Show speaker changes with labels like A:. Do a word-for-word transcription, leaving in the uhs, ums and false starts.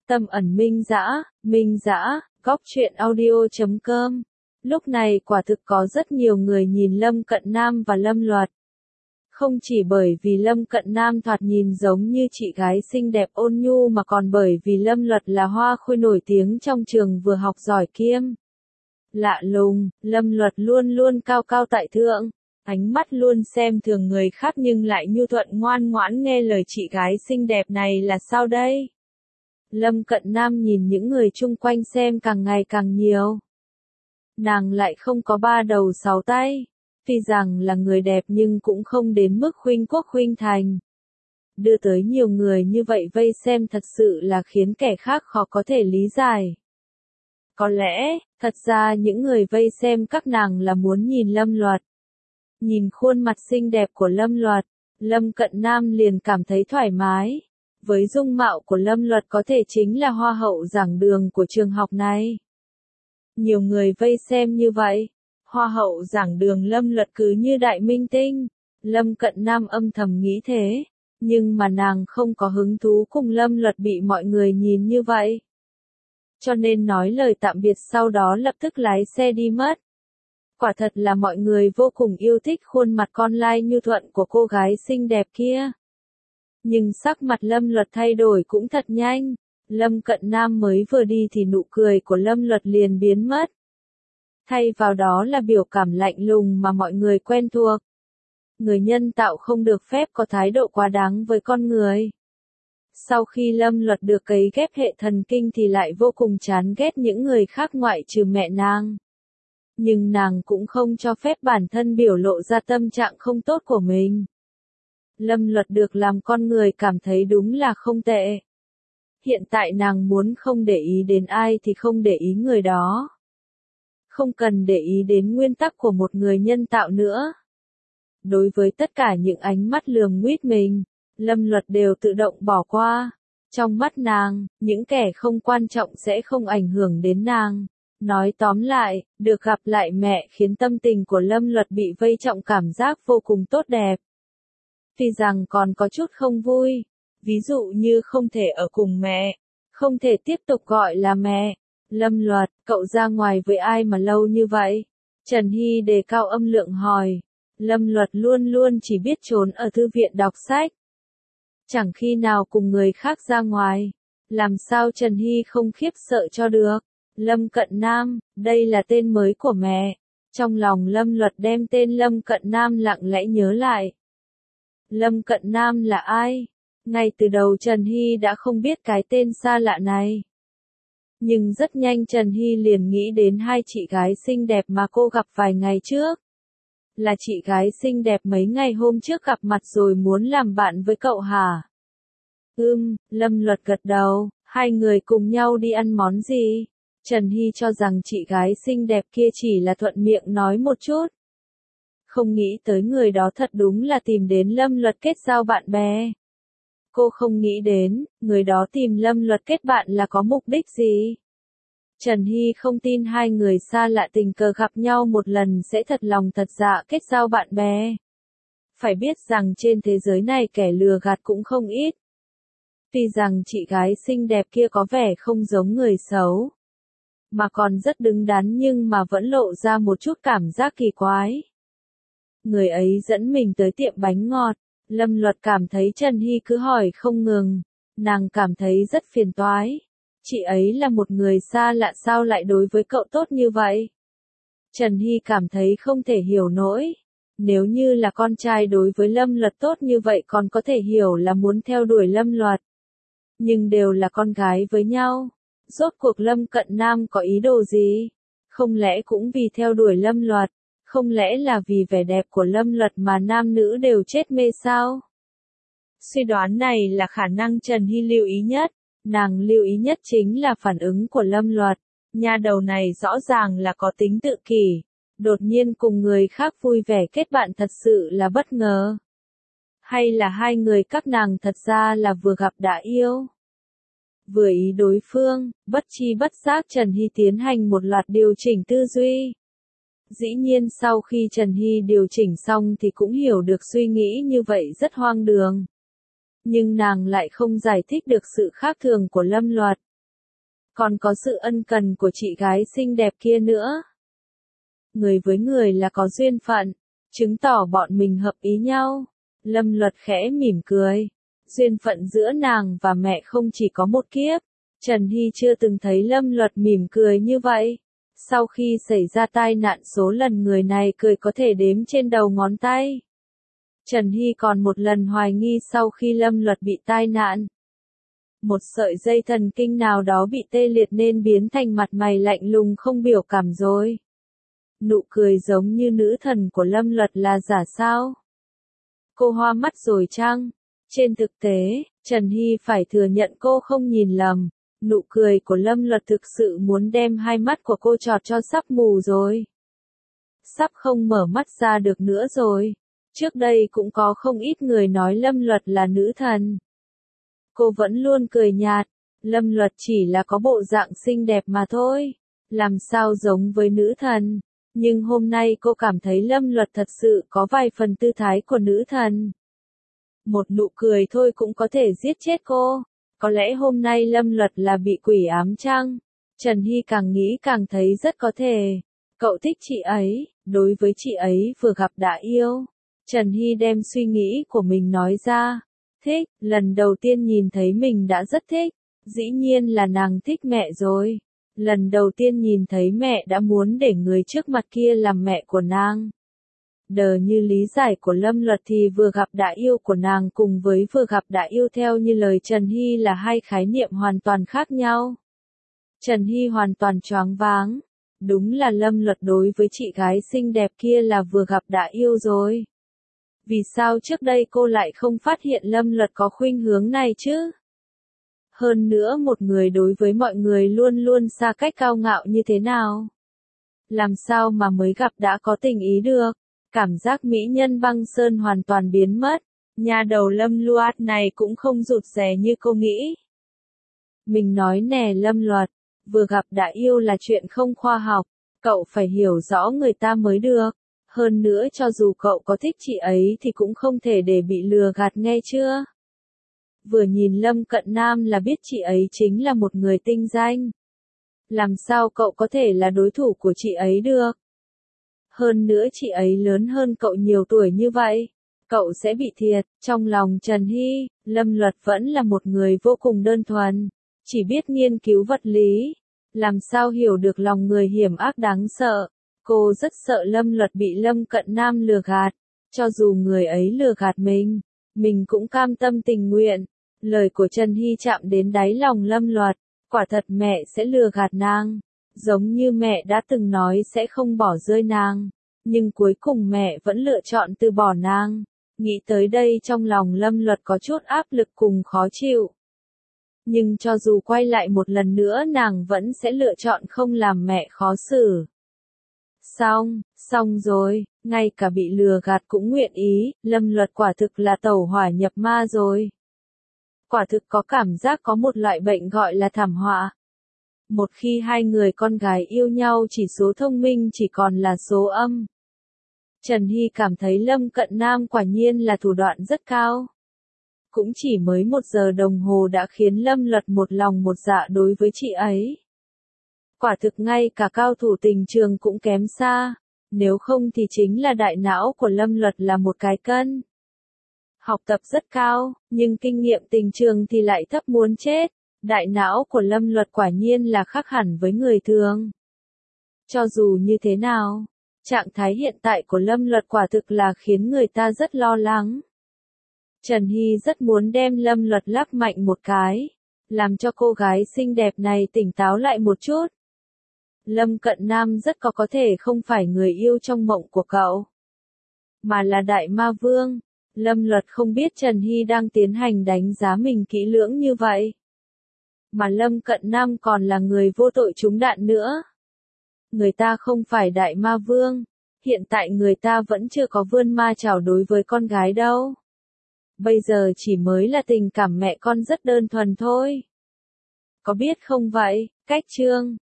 A: Tâm ẩn minh dã, minh dã, góc truyện audio chấm com. Lúc này quả thực có rất nhiều người nhìn Lâm Cận Nam và Lâm Luật. Không chỉ bởi vì Lâm Cận Nam thoạt nhìn giống như chị gái xinh đẹp ôn nhu mà còn bởi vì Lâm Luật là hoa khôi nổi tiếng trong trường vừa học giỏi kiêm. Lạ lùng, Lâm Luật luôn luôn cao cao tại thượng, ánh mắt luôn xem thường người khác nhưng lại nhu thuận ngoan ngoãn nghe lời chị gái xinh đẹp này là sao đây? Lâm Cận Nam nhìn những người chung quanh xem càng ngày càng nhiều. Nàng lại không có ba đầu sáu tay, tuy rằng là người đẹp nhưng cũng không đến mức khuynh quốc khuynh thành. Đưa tới nhiều người như vậy vây xem thật sự là khiến kẻ khác khó có thể lý giải. Có lẽ, thật ra những người vây xem các nàng là muốn nhìn Lâm Luật. Nhìn khuôn mặt xinh đẹp của Lâm Luật, Lâm Cận Nam liền cảm thấy thoải mái. Với dung mạo của Lâm Luật có thể chính là hoa hậu giảng đường của trường học này. Nhiều người vây xem như vậy, hoa hậu giảng đường Lâm Luật cứ như đại minh tinh. Lâm Cận Nam âm thầm nghĩ thế, nhưng mà nàng không có hứng thú cùng Lâm Luật bị mọi người nhìn như vậy. Cho nên nói lời tạm biệt sau đó lập tức lái xe đi mất. Quả thật là mọi người vô cùng yêu thích khuôn mặt con lai nhu thuận của cô gái xinh đẹp kia. Nhưng sắc mặt Lâm Luật thay đổi cũng thật nhanh. Lâm Cận Nam mới vừa đi thì nụ cười của Lâm Luật liền biến mất. Thay vào đó là biểu cảm lạnh lùng mà mọi người quen thuộc. Người nhân tạo không được phép có thái độ quá đáng với con người. Sau khi Lâm Luật được cấy ghép hệ thần kinh thì lại vô cùng chán ghét những người khác ngoại trừ mẹ nàng. Nhưng nàng cũng không cho phép bản thân biểu lộ ra tâm trạng không tốt của mình. Lâm Luật được làm con người cảm thấy đúng là không tệ. Hiện tại nàng muốn không để ý đến ai thì không để ý người đó. Không cần để ý đến nguyên tắc của một người nhân tạo nữa. Đối với tất cả những ánh mắt lườm nguýt mình, Lâm Luật đều tự động bỏ qua. Trong mắt nàng, những kẻ không quan trọng sẽ không ảnh hưởng đến nàng. Nói tóm lại, được gặp lại mẹ khiến tâm tình của Lâm Luật bị vây trọng cảm giác vô cùng tốt đẹp. Tuy rằng còn có chút không vui, ví dụ như không thể ở cùng mẹ, không thể tiếp tục gọi là mẹ. Lâm Luật, cậu ra ngoài với ai mà lâu như vậy? Trần Hy đề cao âm lượng hỏi. Lâm Luật luôn luôn chỉ biết trốn ở thư viện đọc sách. Chẳng khi nào cùng người khác ra ngoài. Làm sao Trần Hy không khiếp sợ cho được? Lâm Cận Nam, đây là tên mới của mẹ. Trong lòng Lâm Luật đem tên Lâm Cận Nam lặng lẽ nhớ lại. Lâm Cận Nam là ai? Ngay từ đầu Trần Hy đã không biết cái tên xa lạ này. Nhưng rất nhanh Trần Hy liền nghĩ đến hai chị gái xinh đẹp mà cô gặp vài ngày trước. Là chị gái xinh đẹp mấy ngày hôm trước gặp mặt rồi muốn làm bạn với cậu hả? Ừm, Lâm Luật gật đầu, hai người cùng nhau đi ăn món gì? Trần Hy cho rằng chị gái xinh đẹp kia chỉ là thuận miệng nói một chút. Không nghĩ tới người đó thật đúng là tìm đến Lâm Luật kết giao bạn bè. Cô không nghĩ đến, người đó tìm Lâm Luật kết bạn là có mục đích gì? Trần Hy không tin hai người xa lạ tình cờ gặp nhau một lần sẽ thật lòng thật dạ kết giao bạn bè. Phải biết rằng trên thế giới này kẻ lừa gạt cũng không ít. Tuy rằng chị gái xinh đẹp kia có vẻ không giống người xấu, mà còn rất đứng đắn nhưng mà vẫn lộ ra một chút cảm giác kỳ quái. Người ấy dẫn mình tới tiệm bánh ngọt. Lâm Luật cảm thấy Trần Hy cứ hỏi không ngừng. Nàng cảm thấy rất phiền toái. Chị ấy là một người xa lạ sao lại đối với cậu tốt như vậy? Trần Hy cảm thấy không thể hiểu nổi. Nếu như là con trai đối với Lâm Luật tốt như vậy còn có thể hiểu là muốn theo đuổi Lâm Luật. Nhưng đều là con gái với nhau. Rốt cuộc Lâm Cận Nam có ý đồ gì? Không lẽ cũng vì theo đuổi Lâm Luật? Không lẽ là vì vẻ đẹp của Lâm Luật mà nam nữ đều chết mê sao? Suy đoán này là khả năng Trần Hy lưu ý nhất. Nàng lưu ý nhất chính là phản ứng của Lâm Luật. Nha đầu này rõ ràng là có tính tự kỷ. Đột nhiên cùng người khác vui vẻ kết bạn thật sự là bất ngờ. Hay là hai người các nàng thật ra là vừa gặp đã yêu? Vừa ý đối phương, bất chi bất giác Trần Hy tiến hành một loạt điều chỉnh tư duy. Dĩ nhiên sau khi Trần Hy điều chỉnh xong thì cũng hiểu được suy nghĩ như vậy rất hoang đường. Nhưng nàng lại không giải thích được sự khác thường của Lâm Luật. còn có sự ân cần của chị gái xinh đẹp kia nữa. Người với người là có duyên phận, chứng tỏ bọn mình hợp ý nhau. Lâm Luật khẽ mỉm cười. Duyên phận giữa nàng và mẹ không chỉ có một kiếp. Trần Hy chưa từng thấy Lâm Luật mỉm cười như vậy. Sau khi xảy ra tai nạn số lần người này cười có thể đếm trên đầu ngón tay. Trần Hy còn một lần hoài nghi sau khi Lâm Luật bị tai nạn. Một sợi dây thần kinh nào đó bị tê liệt nên biến thành mặt mày lạnh lùng không biểu cảm rồi. Nụ cười giống như nữ thần của Lâm Luật là giả sao? Cô hoa mắt rồi chăng? Trên thực tế, Trần Hy phải thừa nhận cô không nhìn lầm. Nụ cười của Lâm Luật thực sự muốn đem hai mắt của cô chọt cho sắp mù rồi. Sắp không mở mắt ra được nữa rồi. Trước đây cũng có không ít người nói Lâm Luật là nữ thần. Cô vẫn luôn cười nhạt. Lâm Luật chỉ là có bộ dạng xinh đẹp mà thôi. Làm sao giống với nữ thần. Nhưng hôm nay cô cảm thấy Lâm Luật thật sự có vài phần tư thái của nữ thần. Một nụ cười thôi cũng có thể giết chết cô. Có lẽ hôm nay Lâm Luật là bị quỷ ám chăng? Trần Hy càng nghĩ càng thấy rất có thể. Cậu thích chị ấy, đối với chị ấy vừa gặp đã yêu. Trần Hy đem suy nghĩ của mình nói ra. Thích, lần đầu tiên nhìn thấy mình đã rất thích. Dĩ nhiên là nàng thích mẹ rồi. Lần đầu tiên nhìn thấy mẹ đã muốn để người trước mặt kia làm mẹ của nàng. Đờ như lý giải của Lâm Luật thì vừa gặp đã yêu của nàng cùng với vừa gặp đã yêu theo như lời Trần Hy là hai khái niệm hoàn toàn khác nhau. Trần Hy hoàn toàn choáng váng. Đúng là Lâm Luật đối với chị gái xinh đẹp kia là vừa gặp đã yêu rồi. Vì sao trước đây cô lại không phát hiện Lâm Luật có khuynh hướng này chứ? Hơn nữa một người đối với mọi người luôn luôn xa cách cao ngạo như thế nào? Làm sao mà mới gặp đã có tình ý được? Cảm giác mỹ nhân băng sơn hoàn toàn biến mất. Nhà đầu Lâm Luật này cũng không rụt rè như cô nghĩ. Mình nói nè Lâm Luật, vừa gặp đã yêu là chuyện không khoa học. Cậu phải hiểu rõ người ta mới được. Hơn nữa cho dù cậu có thích chị ấy thì cũng không thể để bị lừa gạt nghe chưa? Vừa nhìn Lâm Cận Nam là biết chị ấy chính là một người tinh danh. Làm sao cậu có thể là đối thủ của chị ấy được? Hơn nữa chị ấy lớn hơn cậu nhiều tuổi như vậy. Cậu sẽ bị thiệt. Trong lòng Trần Hy, Lâm Luật vẫn là một người vô cùng đơn thuần. Chỉ biết nghiên cứu vật lý. Làm sao hiểu được lòng người hiểm ác đáng sợ. Cô rất sợ Lâm Luật bị Lâm Cận Nam lừa gạt. Cho dù người ấy lừa gạt mình, mình cũng cam tâm tình nguyện. Lời của Trần Hy chạm đến đáy lòng Lâm Luật. Quả thật mẹ sẽ lừa gạt nàng. Giống như mẹ đã từng nói sẽ không bỏ rơi nàng. Nhưng cuối cùng mẹ vẫn lựa chọn từ bỏ nàng. Nghĩ tới đây trong lòng Lâm Luật có chút áp lực cùng khó chịu. Nhưng cho dù quay lại một lần nữa nàng vẫn sẽ lựa chọn không làm mẹ khó xử. Xong, xong rồi, ngay cả bị lừa gạt cũng nguyện ý, Lâm Luật quả thực là tẩu hỏa nhập ma rồi. Quả thực có cảm giác có một loại bệnh gọi là thảm họa. Một khi hai người con gái yêu nhau chỉ số thông minh chỉ còn là số âm. Trần Hy cảm thấy Lâm Cận Nam quả nhiên là thủ đoạn rất cao. Cũng chỉ mới một giờ đồng hồ đã khiến Lâm Luật một lòng một dạ đối với chị ấy. Quả thực ngay cả cao thủ tình trường cũng kém xa. Nếu không thì chính là đại não của Lâm Luật là một cái cân. Học tập rất cao, nhưng kinh nghiệm tình trường thì lại thấp muốn chết. Đại não của Lâm Luật quả nhiên là khác hẳn với người thường. Cho dù như thế nào, trạng thái hiện tại của Lâm Luật quả thực là khiến người ta rất lo lắng. Trần Hy rất muốn đem Lâm Luật lắc mạnh một cái, làm cho cô gái xinh đẹp này tỉnh táo lại một chút. Lâm Cận Nam rất có có thể không phải người yêu trong mộng của cậu, mà là Đại Ma Vương. Lâm Luật không biết Trần Hy đang tiến hành đánh giá mình kỹ lưỡng như vậy. Mà Lâm Cận Nam còn là người vô tội trúng đạn nữa. Người ta không phải Đại Ma Vương. Hiện tại người ta vẫn chưa có vươn ma chảo đối với con gái đâu. Bây giờ chỉ mới là tình cảm mẹ con rất đơn thuần thôi. Có biết không vậy, cách chương